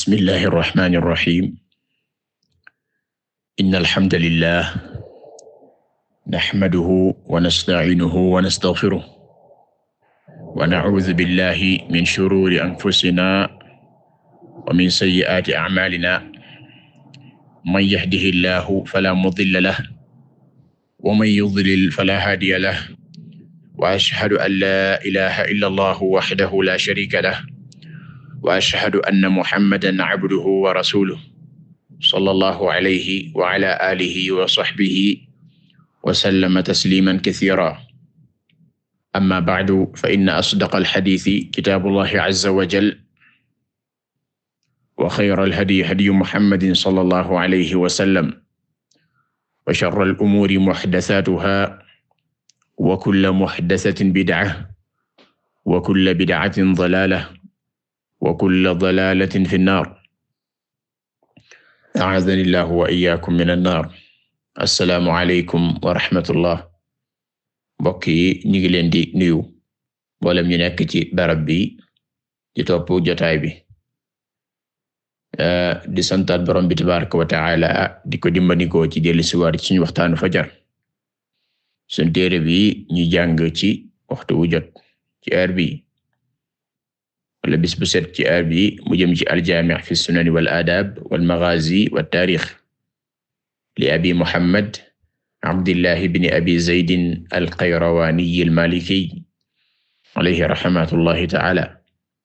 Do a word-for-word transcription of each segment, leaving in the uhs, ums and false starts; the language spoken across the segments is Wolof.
bismillahi irrahmani irrahim inna alhamdalillah naxmaduhu wa nastaciinuhu wa nastaxfiruh wa nacuudu billahi min shuruuri anfusina wa min sayyi'aati acmaalina man yahdihi llahu falaa mudilla lahu wa man yudlil falaa haadiya lahu wa ashhadu an laa ilaaha illa allahu wahdahu laa shariika lahu wa ashhadu anna muhammadan abduhu wa rasuluhu sallallahu alayhi wa ala alihi wa sahbihi wa sallama tasliman kathiran amma ba'du fa inna asdaqal hadiisi kitaabullahi azza wa jalla wa khayral hadyi hadyu muhammadin sallallahu alayhi wa sallam wa sharral umuuri muhdathatuhaa wa kullu muhdathatin bid'a wa kullu bid'atin dalaalah wa kulla dalaalatin fi nnaar a'aadani llaahu wa iyyaakum mina nnaar. Assalaamu aleykum wa rahmatullah. Mbokk yi ñu ngi leen di nuyu mboolem ñu nekk ci barab bi di topp jotaay bi di santaat Boroom bi tabaaraka wa ta'aala di ko dimbandikoo ci dellu si waat ci suñu waxtaanu fajar suñu téere bi ñu jàng ci waxtu wu jot ci heure bi wala bis bu set ci heure bi mu jëm ci al-jaami' fi sunan wal aadaab wal maghaazi wat taarix li abi Muhammad Abdillah ibn abi Zayd al-Qayrawaani al-Maaliki alayhi rahmatullahi ta'ala.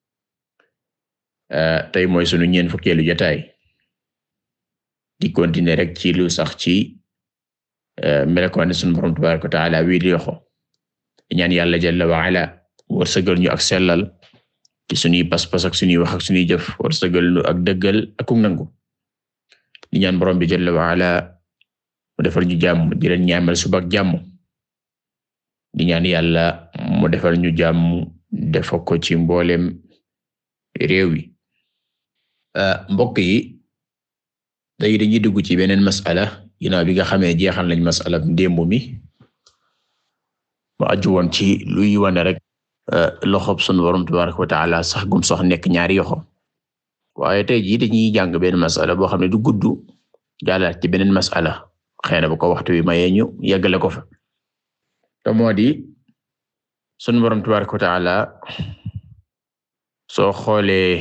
Tey mooy sunu ñeent fukkeelu jotaay di continuer rek ci lu sax ci melokaanu sunu Boroom tabaaraka wa ta'ala wi di yoxo ñaan Yàlla jalla wa ala wërsëgal ñu ak sellal ci suñuy pas-pas ak suñuy wax ak suñuy jëf wërsëgal nu ak dëggal ak nangu di ñaan Boroom bi jalla wa ala mu defal ñu jàmm di leen ñaamal suba ak jàmm di ñaan Yàlla mu defal ñu jàmm defa ko ci mboolem réew yi. Mbokk yi day dañuy dugg ci beneen masala ginnaaw bi nga xamee jeexal nañ masala démb mi mu aju woon ci luy wane rek loxob sunu Boroom tabaaraka wa ta'ala sax gum sox nekk ñaari yoxo waaye tey jii dañuy jàng benn masala boo xam ne du gudd jàllaat ci beneen masala xëy na bu ko waxtu wi mayee ñu yeggale ko fa te moo di sunu Boroom tabaaraka wa ta'ala soo xoolee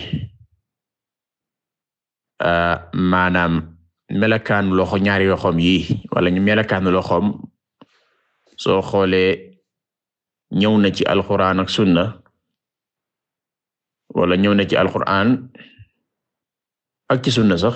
maanaam melakaanu loxo ñaari yoxoom yi wala ñu melakaanu loxoom soo xoolee ñëw na ci alquran ak sunna wala ñëw na ci alquran ak ci sunna sax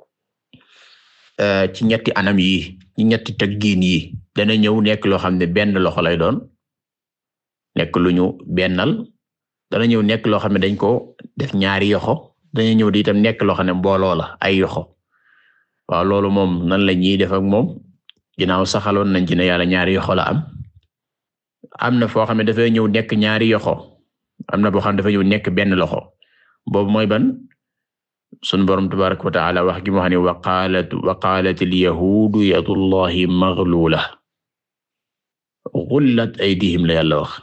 ci ñetti anam yi ci ñetti taggiin yi dana ñëw nekk loo xam ne benn loxo lay doon nekk lu ñu bennal dana ñëw nekk loo xam ne dañ ko def ñaari yoxo dana ñëw di itam nekk loo xam ne mbooloo la ay yoxo waaw loolu moom nan la ñuy def ak moom ginnaaw saxaloon nañ ci ne yàlla ñaari yoxo la am am na foo xam ne dafay ñëw nekk ñaari yoxo am na boo xam ne dafay ñëw nekk benn loxo boobu mooy ban sunu Boroom tabaaraka wa ta'ala wax gi mu wax ne wa qaalat wa qaalat al-yahuudu yadullahi maghlula ghullat aydihim la yàlla wax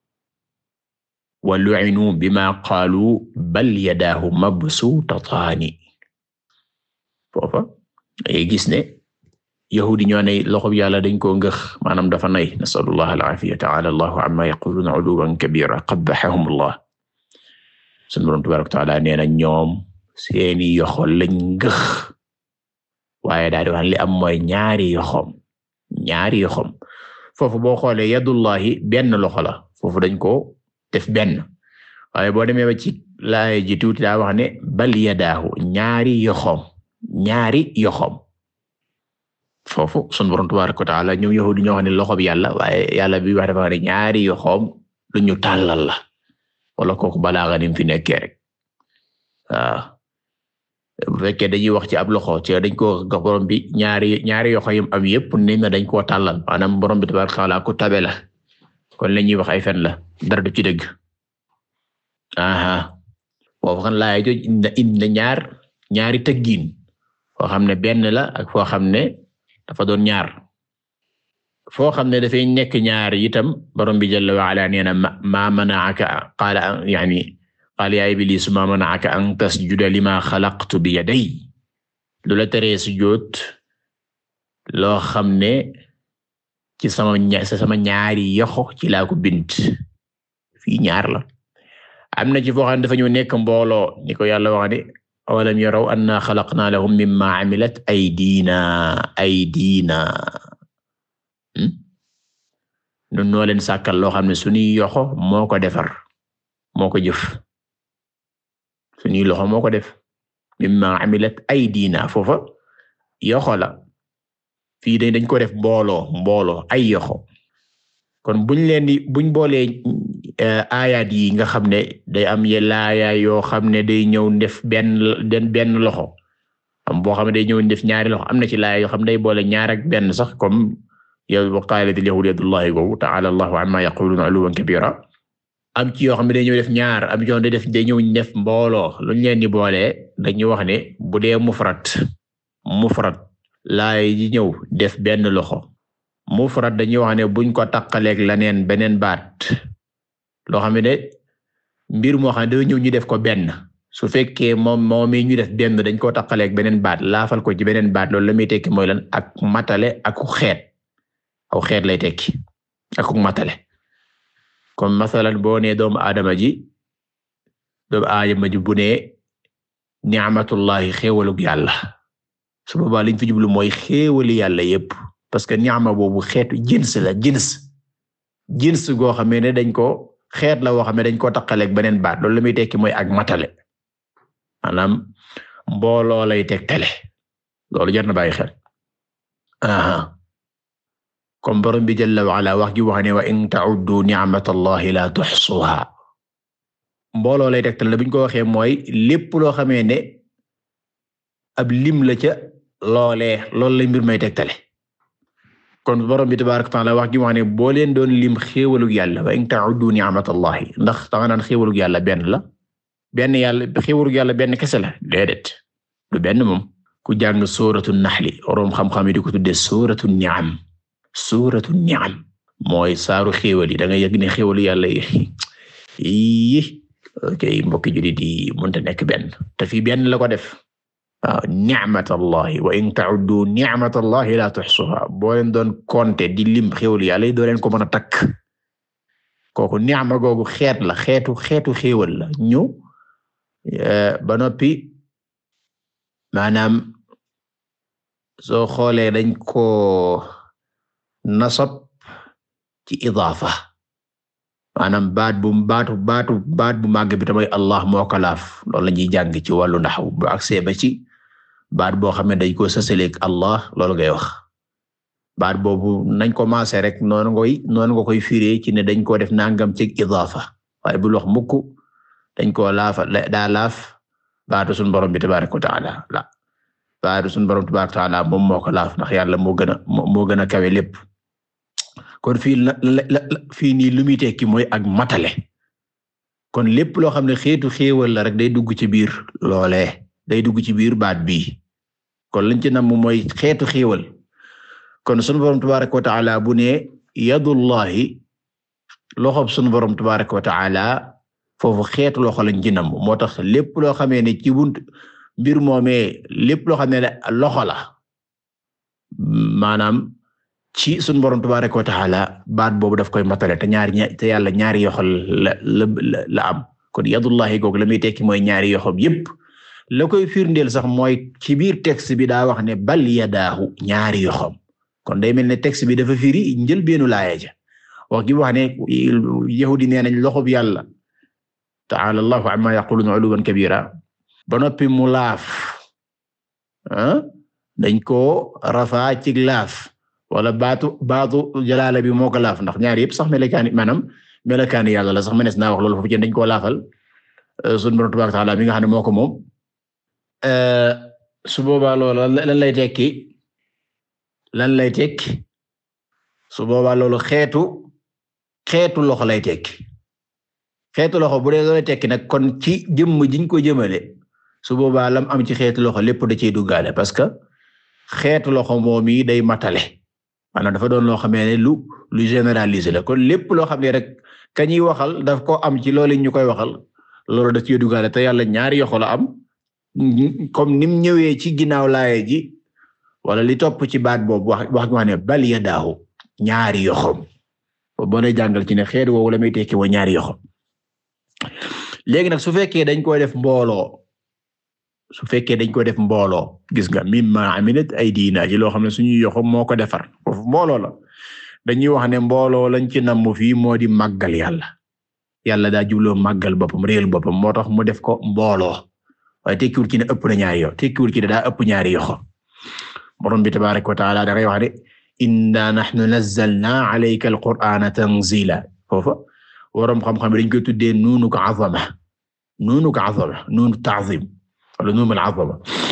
wa lu'inu bima qaalu bal yadaahu mabsuutataani foofa ngay gis ne yahudi ñoo ne loxo bi yàlla dañ koo ngëx maanaam dafa nay nasalullah al-aafiyata ta'ala allahu amma yaquluuna 'uluwan kabira qabbahahum allah sunu Boroom tabaaraka wa ta'ala nee na ñoom seeni yoxo lañ ngëx waaye daal di wax li am mooy ñaari yoxom ñaari yoxom foofu boo xoolee yadullahi benn loxo la foofu dañ ko def benn waaye boo demee ba ci laay ji tuuti daa wax ne bal yadaahu ñaari yoxom ñaari yoxom foofu sunu Boroom tabaaraka wa ta'ala ñoom yahudi ñoo xam ne loxo bi yàlla waaye yàlla bi wax dafa wax ne ñaari yoxom lu ñu tàllal la wala kooku balaaga nim fi nekkee rek waaw bu fekkee dañuy wax ci ab loxo ci dañ ko ga Boroom bi ñaari ñaari yoxo yim am yëpp ne na dañ koo tàllal maanaam Boroom bi tabaaraka wa ta'ala ku tabe la kon la ñuy wax ay fen la dara du ci dëgg aha foofu xam laay joj indi na ñaar ñaari tëggiin foo xam ne benn la ak foo xam ne dafa doon ñaar foo xam ne dafay nekk ñaar itam borom bi jalla wa ala nee na ma mana'aka qaala yani qaala yaa ibliisu maa mana'aka an tasjuda limaa xalaqtu bi yadayya lu la teree sujjóot loo xam ne ci sama sama ñaari yoxo ci laa ko bind fii ñaar la am na ci foo xam ne dafa ñëw nekk mbooloo ni ko yàlla wax ne awalam yaraw annaa xalaqnaa lahum mimmaa amilat aydiinaa aydiinaa nun noo leen sàkkal loo xam ne suñuy yoxo moo ko defar moo ko jëf suñuy loxo moo ko def mimmaa amilat aydiinaa foofa yoxo la fii dañ dañ ko def mbooloo mbooloo ay yoxo kon buñ leen di buñ boolee aayaat yi nga xam ne day am yelaaya yoo xam ne day ñëw def benn benn loxo am boo xam ne day ñëw def ñaari loxo am na ci laaya yoo xam ne day boole ñaar ak benn sax comme yow wa qaalatil yahuudu yadullaahi googu ta'aala Allaahu ammaa yaquluuna 'uluwwan kabiira am ci yoo xam ne day ñëw def ñaar am ci yoo xam ne day def day ñëw def mbooloo luñ leen di boolee dañuy wax ne bu dee mufrad mufrad laaya yi ñëw def benn loxo mufrad dañuy wax ne buñ ko taqaleeg leneen beneen baat loo xam ne mbir moo xam ne dañoo ñëw ñu def ko benn su fekkee moom moom ñu def benn dañ koo taqaleeg beneen baat laafal ko ci beneen baat loolu la muy tekki mooy lan ak matale ak xeet aw xeet lay tekki ak matale comme masalan boo nee doomu aadama ji doomu aadama ji bu nee ni'matullahi xéewalug yàlla su boobaa liñ fi jublu mooy xéewali yàlla yépp parce que ni'ma boobu xeetu jins la jins jins goo xam ne dañ ko xeet la woo xam ne dañ koo taqaleeg beneen baat loolu la muy tekki mooy ak matale maanaam mbooloo lay tegtale loolu jar na bàyyi xel aha comme borom bi jalla wa ala wax ji wax ne wa in ta'uddu ni'matallahi la tuhsuha mbooloo lay tegtale buñ ko waxee mooy lépp loo xamee ne ab lim la ca loolee loolu lay mbir may tegtale kon borom bi tabaaraka wa ta'aala wax ji wax ne boo leen doon lim xéewalug yàlla wa in ta'uddu ni'matallahi ndax danga naan xéewalug yàlla benn la benn yàlla xéewalug yàlla benn kese la déedéet du benn moom ku jàng suuratu naxli room xam-xam yi di ko tuddee suuratu ni'am suuratu ni'am mooy saaru xéewal yi da nga yëg ne xéewalu yàlla yi ok mbokki jullit yi mënta nekk benn te fii benn la ko def waaw ni'matallahi wa in ta'uddu ni'matallahi la tuhsuha boo leen doon compter di lim xéewalu yàlla yi doo leen ko mën a takk kooku ni'ma googu xeet la xeetu xeetu xéewal la ñu ba noppi maanaam soo xoolee dañ ko nasab ci idaafa maanaam baat bu baatu baatu baat bu màgg bi tamay Allah moo ko laaf loolu la ñuy jàng ci wàllu ndax bu agsee ba ci baat boo xam ne dañ ko sësaleeg Allah loolu ngay wax baat boobu nañ ko maase rek noonu ngoy noonu nga koy firee ci ne dañ koo def nangam ci idaafa waaye bul wax mukk dañ koo laafa daa laaf baatu sunu borom bi tabaaraka wa ta'ala la baatu sunu borom tabaaraka wa ta'ala moom moo ko laaf ndax yàlla moo gën a moo gën a kawe lépp kon fii la la fii nii lu muy tekki mooy ak matale kon lépp loo xam ne xeetu xéewal la rek day dugg ci biir loolee day dugg ci biir baat bii kon lañ ci nam mooy xeetu xéewal kon sunu borom tabaaraka wa ta'ala bu ne yadullahi loxob sunu borom tabaaraka wa ta'ala foofu xeetu loxo lañ ci nam moo tax lépp loo xamee ne ci bunt mbir moomee lépp loo xam ne loxo la maanaam ci sunu borom tabaaraka wa ta'ala baat boobu daf koy matale te ñaari te yàlla ñaari yoxo la la la am kon yadullahi googu la muy tekki mooy ñaari yoxom yépp la koy firndeel sax mooy ci biir texte bi daa wax ne bal yadaahu ñaari yoxom kon day mel ne texte bi dafa firi njël beenu laaya ja wax gi wax ne yahudi nee nañ loxob yàlla ta'ala Allahu amma yaquluna 'uluwan kabira ba noppi mu laaf ah dañ ko rafaa ci laaf wala baatu baatu jalaala bi moo ko laaf ndax ñaar yëpp sax melakaani maanaam melakaani yàlla la sax mënees naa wax loolu foofu ci dañ koo laafal sunu Boroom tabaaraka wa ta'aala mi nga xam ne moo ko moom su boobaa loolu lan lay tekki lan lay tekki su boobaa loolu xeetu xeetu loxo lay tekki xeetu loxo bu dee loolu tekki nag kon ci jëmm jiñ ko jëmale su boobaa lam am ci xeetu loxo lépp da ciy duggaale parce que xeetu loxo moom yi day matale maanaam dafa doon loo xamee ne lu lu généraliser la kon lépp loo xam ne rek ka ñuy waxal daf ko am ci loolu ñu koy waxal loolu da ciy duggaale te yàlla ñaari yoxo la am comme nim ñëwee ci ginnaaw laaye ji wala li topp ci baat boobu wax wax nga ne bal yadaahu ñaari yoxom boo lay jàngal ci ne xeet woowu la may tekki wa ñaari yoxom léegi nag su fekkee dañ koy def mbooloo su fekkee dañ koy def mbooloo gis nga mimma amilat aydina ji loo xam ne suñu yoxom moo ko defar foofu mbooloo la dañuy wax ne mbooloo lañ ci namm fii moo di màggal yàlla yàlla daa jubloo màggal boppam réel boppam moo tax mu def ko mbooloo waaye tekkiwul ci ne ëpp na ñaari yo tekkiwul ci ne daa ëpp ñaari yoxo borom bi tabaaraka wa ta'aala da ngay wax de inna nahnu nazzalna alayka alqur'ana tanzila foofa waroom xam-xam dañ koy tuddee nuunu ko azama nuunu ko azama nuunu ta'zim wala nuunu al azama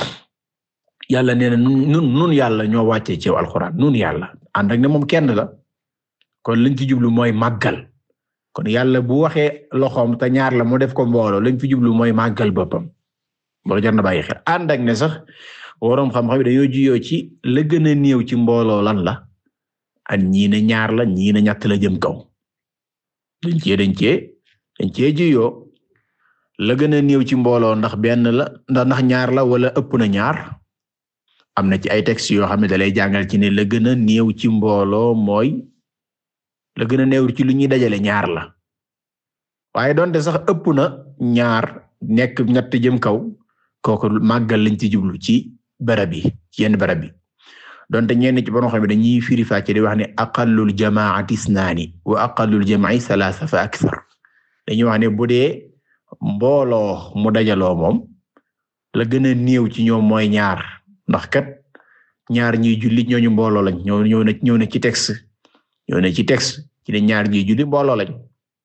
yàlla nee na nun nun yàlla ñoo wàccee ci alqur'an nun yàlla ànd ak ne moom kenn la kon lañ ci jublu mooy màggal kon yàlla bu waxee loxoom te ñaar la mu def ko mbooloo lañ fi jublu mooy màggal boppam boo jar na bàyyi xel ànd ak ne sax waroom xam-xam dañoo jiyoo ci la gën a néew ci mbooloo lan la ak ñii ne ñaar la ñii ne ñett la jëm kaw dañ cee dañ cee dañ cee jiyoo la gën a néew ci mbooloo ndax benn la ndax ndax ñaar la wala ëpp na ñaar am na ci ay textes yoo xam ne da lay jàngal ci ne la gën a néew ci mbooloo mooy la gën a néew ci lu ñuy dajale ñaar la waaye donte sax ëpp na ñaar nekk ñett jëm kaw kooku màggal lañ ci jublu ci barab yi ci yenn barab yi donte ñenn ci borom xam ne dañuy firi fàcce di wax ne aqallul jamaa'ati isnaani wa aqallul jam'i salaasa fa akthar dañuy wax ne bu dee mbooloo mu dajaloo moom la gën a néew ci ñoom mooy ñaar ndax kat ñaar ñuy julli ñooñu mbooloo lañ ñoo ñëw na ñëw na ci texte ñëw na ci texte ci ne ñaar ñuy julli mbooloo lañ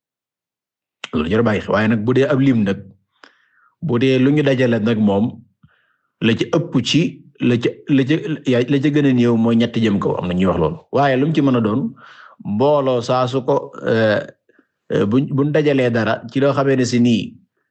loolu jar bàyyi waaye nag bu dee ab lim nag bu dee lu ñu dajale nag moom la ci ëpp ci la ca la ca la ca gën a néew mooy ñett jëm kaw am na ñuy wax loolu waaye lu mu ci mën a doon mbooloo saa su ko buñ buñ dajalee dara ci loo xamee ne si nii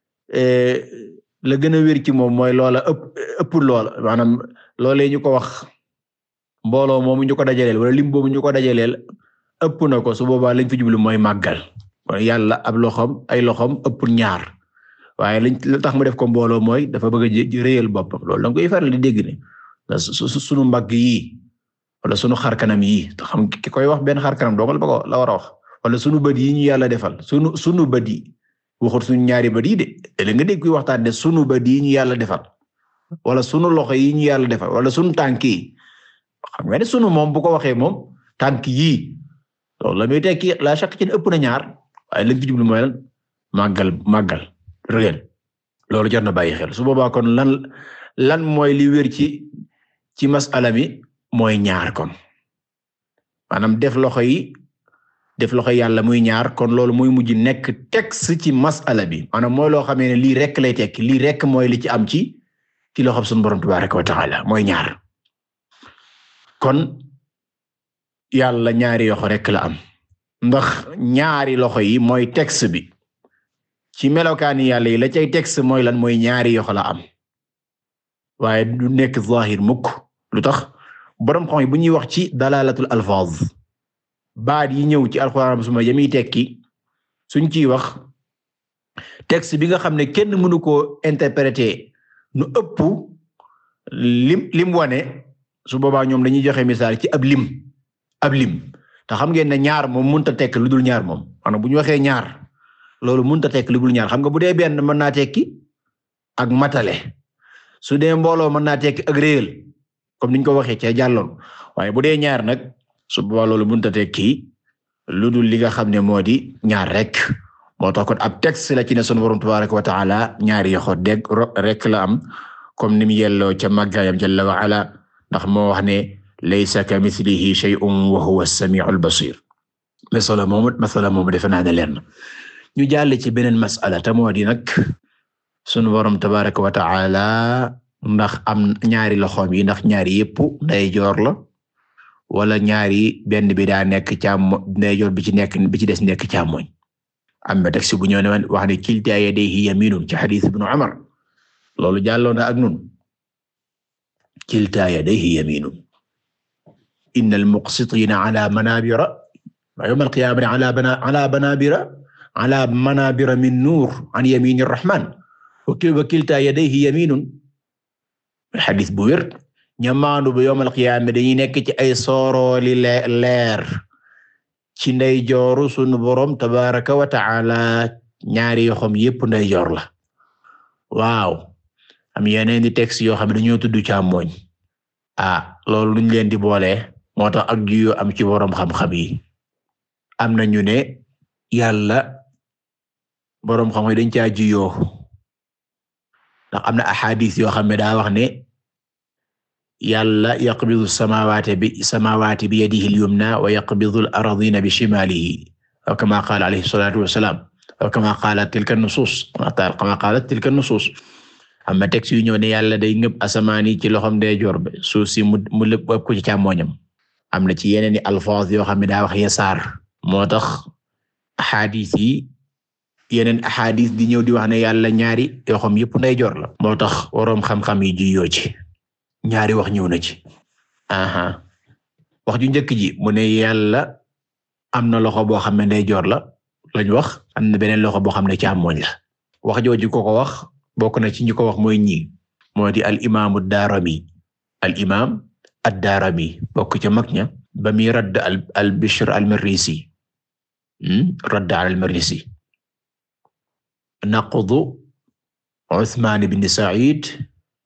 la gën a wér ci moom mooy loola ëpp ëpp loola maanaam loolee ñu ko wax mbooloo moomu ñu ko dajaleel wala lim boobu ñu ko dajaleel ëpp na ko su boobaa lañ fi jublu mooy màggal kon yàlla ab loxoom ay loxoom ëpp ñaar waaye lañ la tax mu def ko mbooloo mooy dafa bëgg a réyal boppam loolu da nga koy faral di dégg ne sunu mbagg yi wala sunu xarkanam yi te xam ki koy wax benn xarkanam doo ko la la war a wax wala sunu bët yi ñu yàlla defal sunu sunu bët yi waxut suñu ñaari bët yi de léegi nga dégg kuy waxtaan ne sunu bët yi ñu yàlla defal wala sunu loxo yi ñu yàlla defal wala sunu tànk yi xam nga ne sunu moom bu ko waxee moom tànk yi loolu la muy tekki la chaque ci ëpp na ñaar waaye lañ fi jublu mooy lan màggal màggal réel loolu jar na bàyyi xel su boobaa kon lan lan mooy li wér ci ci masala mi mooy ñaar kon maanaam def loxo yi def loxo yàlla muy ñaar kon loolu muy mujj nekk texte ci masala bi maanaam mooy loo xamee ne lii rek lay tekki lii rek mooy li ci am ci ci loxo sunu borom tabaaraka wa ta'ala mooy ñaar kon yàlla ñaari yoxo rek la am ndax ñaari loxo yi mooy texte bi ci melokaani yàlla yi la cay texte mooy lan mooy ñaari yoxo la am waaye du nekk zahir mukk lu tax borom xam bu ñuy wax ci dalalatul alfaz baat yi ñëw ci alxuraan suma yami tekki suñ ciy wax texte bi nga xam ne kenn mënu koo interpréter nu ëpp lim lim wane su boobaa ñoom dañuy joxe misaal ci ab lim ab lim te xam ngeen ne ñaar moom mënta tekk lu dul ñaar moom maanaam bu ñu waxee ñaar loolu mënta tekk lu dul ñaar xam nga bu dee benn mën naa tekki ak matale su dee mbooloo mën naa tekki ak réel comme niñ ko waxee ca jàlloon waaye bu dee ñaar nag su boobaa loolu mënta tekki lu dul li nga xam ne moo di ñaar rek moo tax kon ab texte la ci ne sunu Boroom tabaaraka wa ta'ala ñaari yoxo dégg rek la am comme ni mu yelloo ca màggaayam jalla wa ala ndax moo wax ne laysa kamithlihi shay'un wa huwa as-sami'ul basir masala moomu masala moomu defe naa ne leen ñu jàll ci beneen masala te moo di nag sunu Boroom tabaaraka wa ta'ala ndax am ñaari loxoom yi ndax ñaari yépp ndeyjoor la wala ñaari benn bi daa nekk càmmo ndeyjoor bi ci nekk bi ci des nekk càmmoñ am na texte bu ñëw ne wax ne kiltaa yadayhi yaminun ci hadith ibn Umar loolu jàlloon na ak nun kiltaa yadayhi yaminun innal muqsitina ala manabira yawm al-qiyamati ala bana ala banabira ala manabira min nuur an yamini rahman wa kilta yadayhi yaminun xadis bu wér ña maandu ba yawmal qiyaama dañuy nekk ci ay soorooli leer ci ndeyjooru sunu borom tabaraka wa taala ñaari yoxam yépp ndeyjoor la waaw am yeneen di texte yoo xam ne dañoo tudd càmmooñ ah loolu luñ leen di boole moo tax ak juyoo am ci borom xam-xam yi am na ñu ne yàlla borom xam-xam yi dañ caa juyoo ndax am na ahadis yoo xam ne daa wax ne yàlla yaqbidu samawati bi samawati bi yadihi al-yumna wa yaqbidu al-ardina bi shimalihi aw kama qala alayhi salatu wassalam aw kama qalat tilka an-nusus kama qalat tilka an-nusus am na texte yu ñëw ne yàlla day ngëb asamaan yi ci loxom ndeyjoor bi suuf si mu mu lépp ko ci càmmoñam am na ci yeneen i alfaaz yoo xam ne daa wax yasaar moo tax ahadis yi yeneen ahadis di ñëw di wax ne yàlla ñaari yoo xam yëpp ndeyjoor la moo tax waroom xam-xam yi juyoo ci ñaari wax ñëw na ci aha wax ju njëkk ji mu ne yàlla am na loxo boo xam ne ndeyjoor la lañ wax am na beneen loxo boo xam ne càmmoñ la wax jooju ko ko wax bokk na ci ñi ko wax mooy ñi moo di al imam ad-Daarimi al imam ad-Daarimi bokk ca mag ña ba muy radd al al Bishr al-Marisi radd al al-Marisi naqdu Uthman ibn Sa'id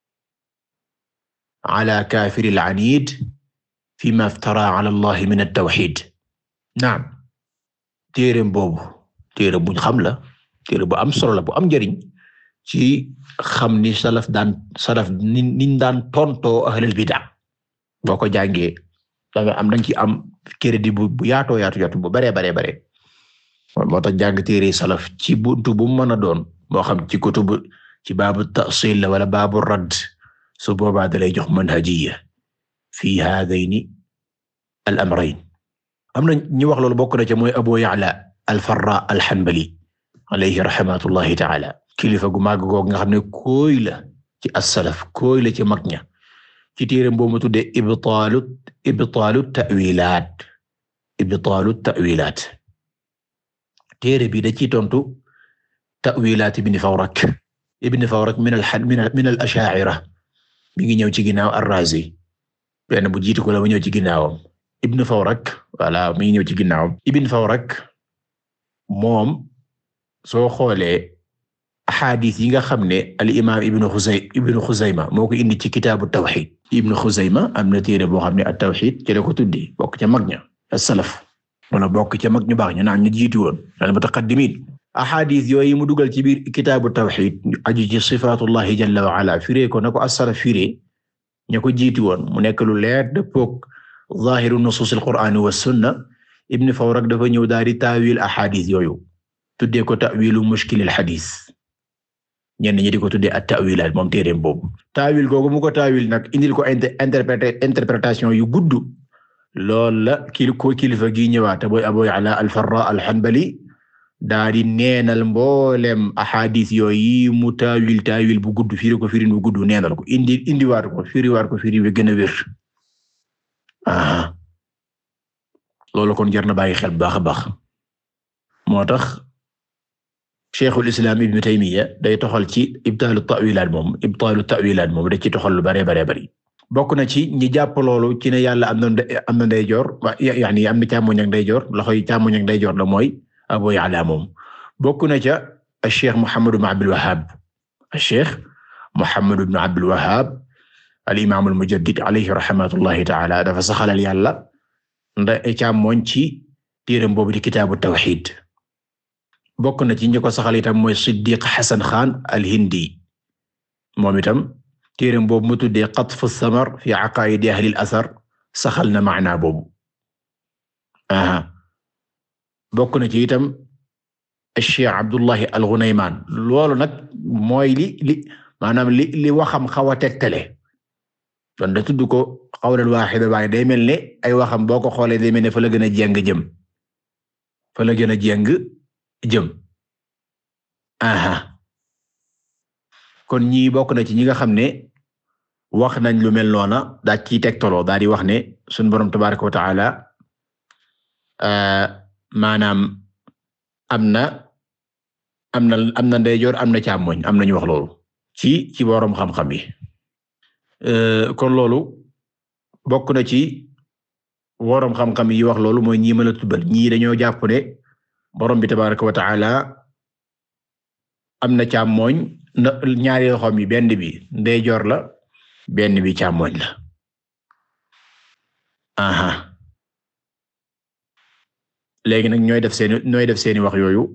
ala kaafir al-anid fima iftara ala Allah min at-tawhid naam téereem boobu téere buñ xam la téere bu am solo la bu am njariñ ci xam ni salaf daan salaf ni niñ daan tontoo ahlul bid'a boo ko jàngee da nga am dañ ci am crédit bu bu yaatoo yaatu yaatu bu bare bare bare moo tax jàng téere salaf ci buntu bu mën a doon moo xam ci kutubu ci baabu ta'sil la wala baabu radd su boobaa dalay jox manhajiyya fi haadayni al amrayn am na ñu wax loolu bokk na ca mooy Abu Ya'la al-Farra al-Hanbali alayhi rahmatullahi ta'ala kilifa gu màgg googu nga xam ne kooy la ci as-salaf kooy la ci mag ña ci téereem boobu mu tuddee ibtaalu ibtaalu ta'wilaat ibtaalu ta'wilaat téere bi da ciy tontu ta'wilaat ibn Fawrak ibn Fawrak min al min al ashaa'ira mi ngi ñëw ci ginnaaw ar-Raazi benn bu jiitu ko la mu ñëw ci ginnaawam ibn Fawrak wala mi ngi ñëw ci ginnaawam ibn Fawrak moom soo xoolee ahadis yi nga xam ne al imaam ibn Xuzay ibn Xuzayma moo ko indi ci kitaabu tawhid ibn Xuzayma am na téere boo xam ne at tawhid ci la ko tuddi bokk ca mag ña as-salaf wala bokk ca mag ñu baax ñu naan ñu jiitu woon al mutaqaddimiin ahadis yooyu mu dugal ci biir kitaabu tawhid aju ci sifaatullahi jalla wa ala firee ko na ko as-salaf firee ña ko jiitu woon mu nekk lu leer dëppook zaahiru nusuus al-qur'aan wa sunna ibn Fawrak dafa ñëw daal di taawil ahadis yooyu tuddee ko ta'wilu mushkil al-hadis ñenn ñi di ko tuddee at-ta'wilaat moom téereem boobu taawil googu mu ko taawil nag indil ko interprété interprétation yu gudd loolu la kii ko kilifa gi ñëwaat booy Abu Ya'la al-Farra al-Hanbali daa di neenal mboolem ahadis yooyu mu taawil taawil bu gudd firi ko firin bu gudd neenal ko indi indiwaat ko firiwaat ko firi bi gën a wér ah loolu kon jar na bàyyi xel bu baax a baax moo tax Cheikhul Islam Ibn Taymiyya day toxal ci ibtaalu ta'wilaat moom ibtaalu ta'wilaat moom da ci toxal lu bare bare bari bokk na ci ñi jàpp loolu ci ne yàlla am na am na ndeyjoor yaani am na càmmoñ ak ndeyjoor loxo yi càmmoñ ak ndeyjoor la mooy Abu Ya'la moom bokk na ca Cheikh Muhammad ibn Abdul Wahhab Cheikh Muhammad ibn Abdul Wahhab al-Imam al-Mujaddid alayhi rahmatullahi ta'ala dafa saxalal yàlla nda càmmoñ ci téereem boobu di kitaabu tawhid bokk na ci ñi ko saxal itam mooy Siddiq Hasan Khan al-Hindi moom itam téereem boobu mu tuddee Qatfu Samar fi aqaa'idi ahli al-athar saxal na maana boobu aha bokk na ci itam Cheikh Abdullahi al-Ghunayman loolu nag mooy li li maanaam li li waxam xaw a tegtale don da tudd ko qawlan waahida waaye day mel ne ay waxam boo ko xoolee day mel ne fa la gën a jéng jëm fa la gën a jéng jëm aha kon ñii bokk na ci ñi nga xam ne wax nañ lu mel noona daa ciy tegtaloo daa di wax ne sunu borom tabaaraka wa ta'ala maanaam am na am na am na ndeyjoor am na càmmoñ am na ñu wax loolu ci ci boroom xam-xam yi kon loolu bokk na ci boroom xam-xam yi wax loolu mooy ñii mën a tuddal ñii dañoo jàpp ne borom bi tabaaraka wa ta'ala am na càmmoñ na ñaari loxoom yi benn bi ndeyjoor la benn bi càmmoñ la aha léegi nag ñooy def seeni ñooy def seeni wax yooyu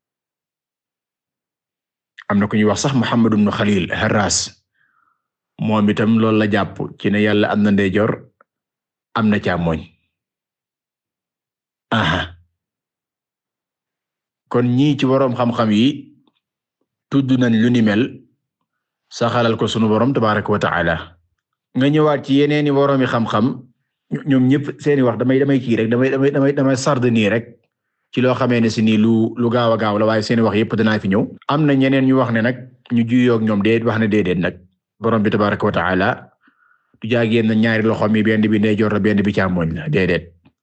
am na ku ñuy wax sax Muhammad ibn Khalil Harras moom itam loolu la jàpp ci ne yàlla am na ndeyjoor am na càmmoñ aha kon ñii ci boroom xam-xam yi tudd nañ lu ni mel saxalal ko sunu boroom tabaaraka wa ta'ala nga ñëwaat ci yeneeni boroomi xam-xam ñoom ñëpp seeni wax damay damay kii rek damay damay damay damay sard nii rek ci loo xamee ne si nii lu lu gaaw a gaaw la waaye seeni wax yëpp danaa fi ñëw am na ñeneen ñu wax ne nag ñu juyoog ñoom déet wax ne déedéet nag boroom bi tabaaraka wa ta'ala du jaageen na ñaari loxoom yi benn bi ndeyjoor la benn bi càmmoñ la déedéet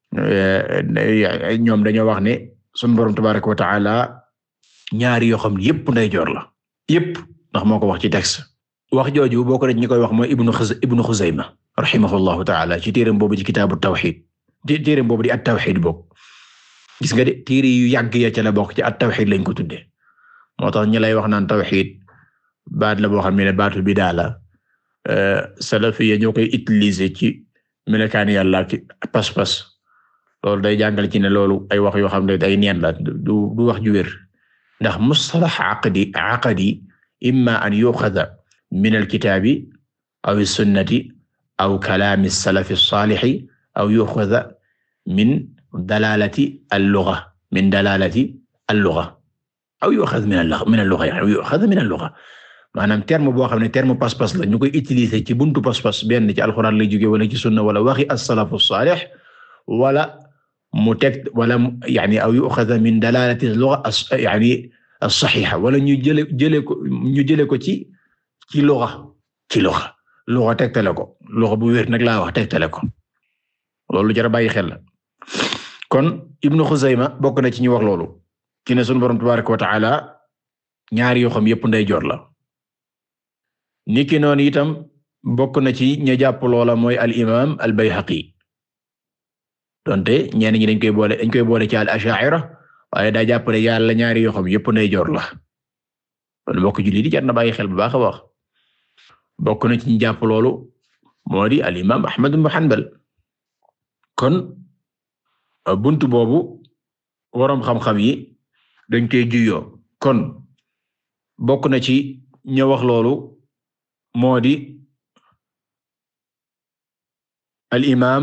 ñoom dañoo wax ne sunu boroom tabaaraka wa ta'ala ñaari yoo xam yëpp ndeyjoor la yëpp ndax moo ko wax ci texte wax jooju boo ko def ñi koy wax mooy ibnu Xuz ibnu Xuzayma rahimahullahu ta'ala ci téereem boobu ci kitaabu tawhid téereem boobu di at-tawhid bokk gis nga de téere yu yàgg ya ca la bokk ci at-tawhid lañ ko tuddee moo tax ñi lay wax naan tawhid baat la boo xam ne baatu bidaa la salafiyya ñoo koy utiliser ci melokaani yàlla ak pas-pas loolu day jàngal ci ne loolu ay wax yoo xam ne ay neen la du du wax ju wér ndax mustalah aqdi aqdi imma an yuxada min alkitaabi aw sunnati aw kalaami salafi saalixi aw yuxada min dalalati al-lugha min dalalati al-lugha aw yuxada min al-lugha min al-lugha aw yuxada min al-lugha maanaam terme boo xam ne terme pas-pas la ñu koy utiliser ci buntu pas-pas benn ci alxuraan lay jóge wala ci sunna wala waxi as-salafu saalix wala mu teg wala yani aw yuxada min dalalati al-lugha yani as-saxiixa wala ñu jële jële ko ñu jële ko ci ci lugha ci lugha lugha tegtale ko lugha bu wér nag laa wax tegtale ko loolu jar a bàyyi xel la kon Ibnu Xuzayma bokk na ci ñu wax loolu ci ne sunu Boroom tabaaraka wa ta'ala ñaari yoo xam yépp ndeyjoor la niki noonu itam bokk na ci ña jàpp loola mooy al imaam al Bayhaqi donte ñenn ñi dañ koy boole dañ koy boole ci al Ash'ari waaye daa jàpp ne yàlla ñaari yoo xam yépp ndeyjoor la loolu bokk julli di jar na bàyyi xel bu baax a baax bokk na ci ñu jàpp loolu moo di al imaam Ahmad ibn Hanbal kon buntu boobu waroom xam-xam yi dañ koy juyoo kon bokk na ci ña wax loolu moo di al imaam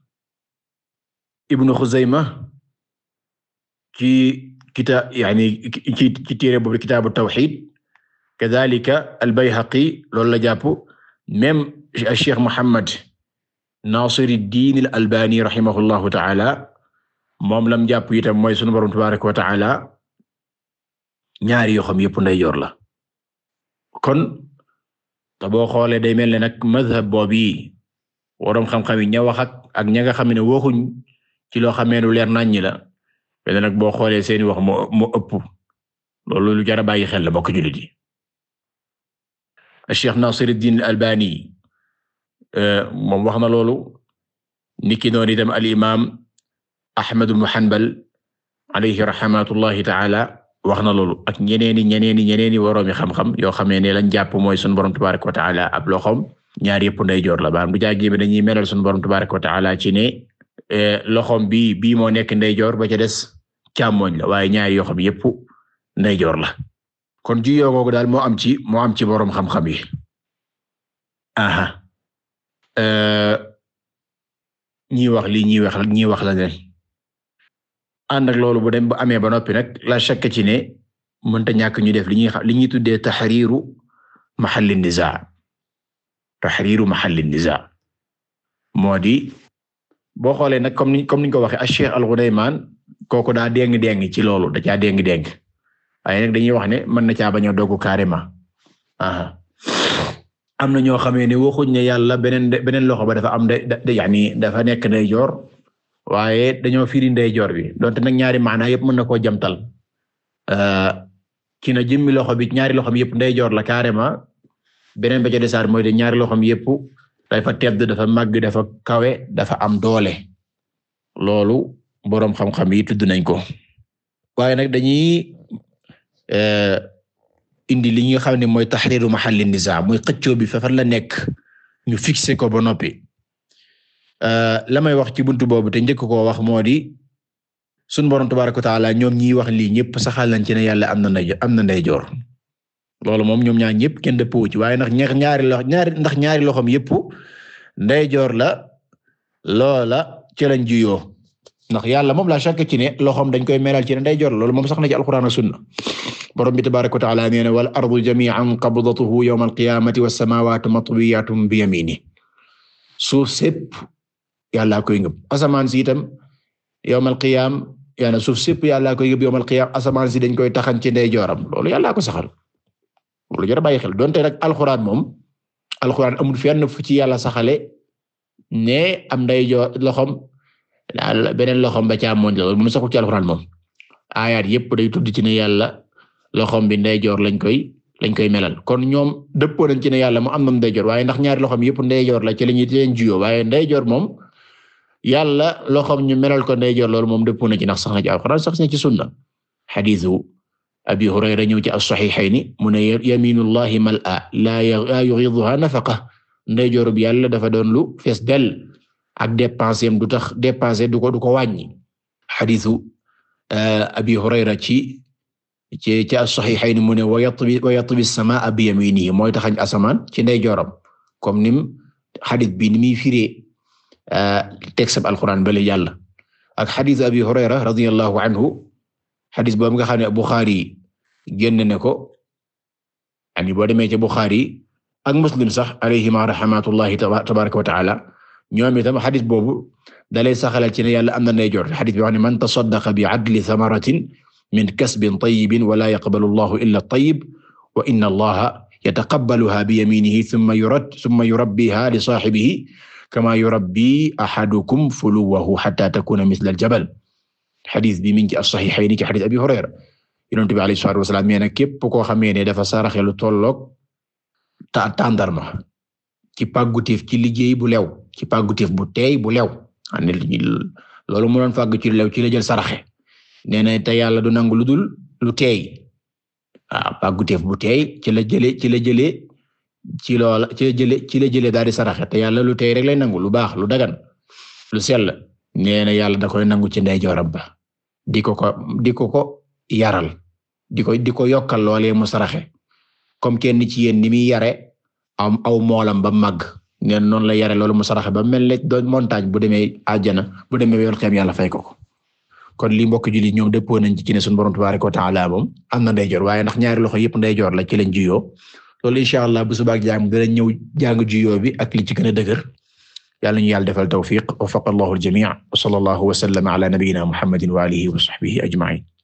Ibn Xuzayma ci kitaab yani ci ci téere boobu kitaabu tawhid kadhalika al Bayhaqi loolu la jàpp même Cheikh Muhammad Nasiruddin al Albani rahimahullahu ta'ala moom lam jàpp itam mooy sunu Boroom tabaaraka wa ta'ala ñaari yoo xam yëpp ndeyjoor la kon te boo xoolee day mel ne nag mazhab boobu waroom xam-xam yi ña wax ak ak ña nga xam ne waxuñ ci loo xamee lu leer naññi la mais nag boo xoolee seeni wax moo moo ëpp loolu lu jar a bàyyi xel la bokk jullit yi Cheikh Nasiruddin Albani moom wax na loolu niki noonu itam al imaam Ahmad ibn Hanbal alayhi rahmatullahi ta'ala wax na loolu ak ñeneeni ñeneeni ñeneeni waroomi xam-xam yoo xamee ne lañ jàpp mooy sunu Boroom tabaaraka wa ta'ala ab loxoom ñaar yëpp ndeyjoor la baam du jaagee dañuy melal sunu Boroom tabaaraka wa ta'ala ci ne loxoom bii bii moo nekk ndeyjoor ba ca des càmmoñ la waaye ñaari yoo xam yëpp ndeyjoor la kon juyoo googu daal moo am ci moo am ci boroom xam-xam yi aha ñii wax lii ñii wax ñii wax la ne ànd ak loolu bu dem bu amee ba noppi nag la shakk ci ne mënta ñàkk ñu def li ñuy li ñuy tuddee taxriiru mahalli nizaa taxriiru mahalli nizaa moo di boo xoolee nag comme ni comme niñ ko waxee Cheikh Al-Ghunayman kooku daa déng déng ci loolu da caa déng déng waaye nag dañuy wax ne mën na caa bañ a doggu carrément aha am na ñoo xamee ne waxuñ ne yàlla beneen beneen loxo ba dafa am de yaani dafa nekk ndeyjoor waaye dañoo firi ndeyjoor bi donte nag ñaari maana yëpp mën na koo jamtal ci na jëmmi loxo bi ñaari loxom yëpp ndeyjoor la carrément beneen ba ca desaat mooy de ñaari loxom yëpp dafa tedd dafa màgg dafa kawe dafa am doole loolu boroom xam-xam yi tudd nañ ko waaye nag dañuy indi li nga xam ne mooy tahriru mahalli nizaa mooy xëccoo bi fa fan la nekk ñu fixé ko ba noppi la may wax ci buntu boobu te njëkk koo wax moo di sunu borom tabaaraka wa taala ñoom ñiy wax lii ñëpp saxal nañ ci ne yàlla am na ndey am na ndeyjoor loolu moom ñoom ñaar ñëpp kenn dëppoo ci waaye ndax ñaari loxo ñaari ndax ñaari loxoom yëpp ndeyjoor la loola ci lañ juyoo ndax yàlla moom la shakk ci ne loxoom dañ koy melal ci ne ndeyjoor loolu moom sax na ci alquran ak sunna borom bi tabaaraka wa taala nee na wal ardu jami'an qabdatuhu yawma al-qiyamati was samawati matwiyatun bi yaminihi suuf sépp yàlla koy ngëb asamaan si itam yawmal qiyaam yaana suuf sépp yàlla koy ngëb yawmal qiyaam asamaan si dañ koy taxan ci ndeyjooram loolu yàlla ko saxal loolu jar a bàyyi xel donte nag alxuraan moom alxuraan amul fenn fu ci yàlla saxale ne am ndeyjoor loxom beneen loxom ba càmmoñ la loolu moom saxul ci alxuraan moom aayaat yépp day tudd ci ne yàlla loxom bi ndeyjoor lañ koy lañ koy melal kon ñoom dëppoo nañ ci ne yàlla mu am na ndeyjoor waaye ndax ñaari loxom yépp ndeyjoor la ci lañuy leen juyoo waaye ndeyjoor moom yàlla loxom ñu melal ko ndeyjoor loolu moom dëppoo na ci ndax sax na ci alxuraan sax na ci sunna xadiisu Abi Hurayra ñëw ci as-Sahihayni mu ne yaminullahi mal'a la yughiduha nafaqa ndeyjoor bi yàlla dafa doon lu fees del ak dépense am du tax dépenser du ko du ko wàññi xadiisu Abi Hurayra ci ci ci as-Sahihayni mu ne wa yatwi wa yatwi as-samaa bi yaminihi mooy taxañ asamaan ci ndeyjooram comme nim xadis bi ni muy firee texte alquran bale yàlla ak xadis Abi Hurayra radiyallahu anhu xadis boobu nga xam ne Bukhari génn ne ko ani boo demee ci Bukhari ak Muslim sax alayhima rahmatullahi tabaraka wa taala ñoom itam xadis boobu dalay saxalal ci ne yàlla am na ndeyjoor xadis bi wax ne man tasaddaqa bi adli thamaratin min kasbin tayyibin wa laa yaqbalu Allahu illa at-tayyib wa inna Allaha yataqabbaluha bi yaminihi thumma yurad thumma yurabbiha li saahibihi kama yurabbi ahadukum fuluwahu hatta takuna mithla al-jabal xadis bi mi ngi ci as-Sahihayni ci xadis Abi Hurayra Yonent bi alayhi salaatu wa salaam nee na képp koo xamee ne dafa saraxe lu tolloog ta tàndarma ci pàggutif ci liggéey bu lew ci pàggutif bu teey bu lew ane loolu mu doon fàgg ci lew ci la jël saraxe nee na te yàlla du nangu lu dul lu teey waaw pàggutif bu teey ci la jëlee ci la jëlee ci loola ci la jëlee ci la jëlee daal di saraxe te yàlla lu teey rek lay nangu lu baax lu dagan lu sell nee na yàlla da koy nangu ci ndeyjooram ba di ko ko di ko ko yaral di ko di ko yokkal loolee mu saraxe comme kenn ci yéen ni muy yare am aw moolam ba màgg neen noonu la yare loolu mu saraxe ba mel ne doon montagne bu demee àjjana bu demee yool xem yàlla fay ko ko kon li mbokk julli ñoom dëppoo nañ ci ne sunu borom tabaaraka wa ta'ala moom am na ndeyjoor waaye ndax ñaari loxo yëpp ndeyjoor la ci lañ juyoo loolu insha Allah bu subaak jaam dana ñëw jàng juyoo bi ak li ci gën a dëgër yàlla ñu yàlla defal tawfiq wafaqa Allahu al-jamii' wa sallallahu wa sallama ala nabiyyina Muhammadin wa alihi wa sahbihi ajma'in